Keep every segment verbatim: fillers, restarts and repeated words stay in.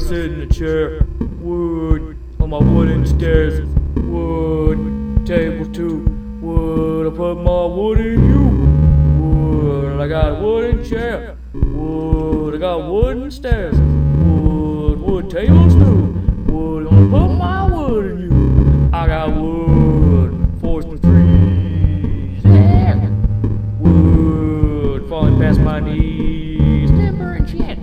sit in a chair. Wood on my wooden stairs. Wood table two. Wood I put my wood in you. Wood I got a wooden chair. Wood I got wooden stairs. Wood wood tables too. Wood gonna put my wood in you. I got wood forest and trees. Yeah. Wood falling past my knees. Timber and shit.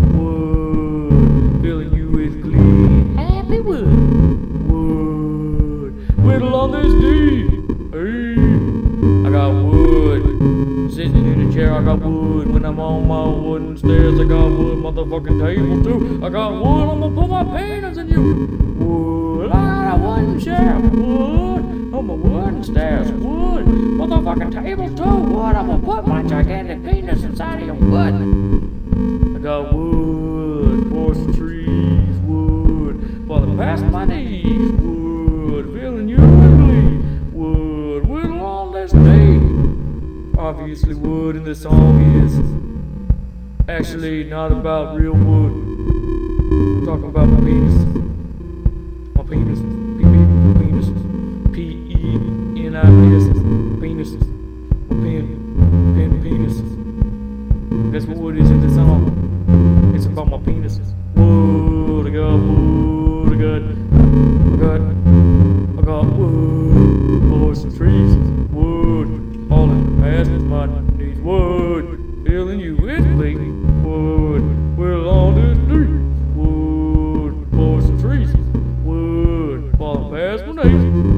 Wood filling you with glee. Happy wood. Wood whittle on this deed. Hey, I got wood sitting in a chair. I got wood when I'm on my wooden stairs. I got wood motherfucking tables too. I got wood. I'm gonna put my penis in you. Wood. I got a wooden chair. Wood on my wooden stairs. Wood motherfucking tables too. Wood. I'm gonna put my gigantic penis inside of your wood. I got wood, forest trees, wood falling past my knees. Wood filling you with glee. Wood whittle on this day. Obviously, wood in this song is actually not about real wood. I'm talking about my penis. My penis. P P penises. P E N I S. Penises. My pen. Pen penises. That's what wood is in this song. It's about my penises. Wood, I got wood, I got, I got, I got wood. Forest and trees. Wood falling past my knees. Wood filling you with glee. Wood whittle on this street. Wood forest and trees. Wood falling past my knees.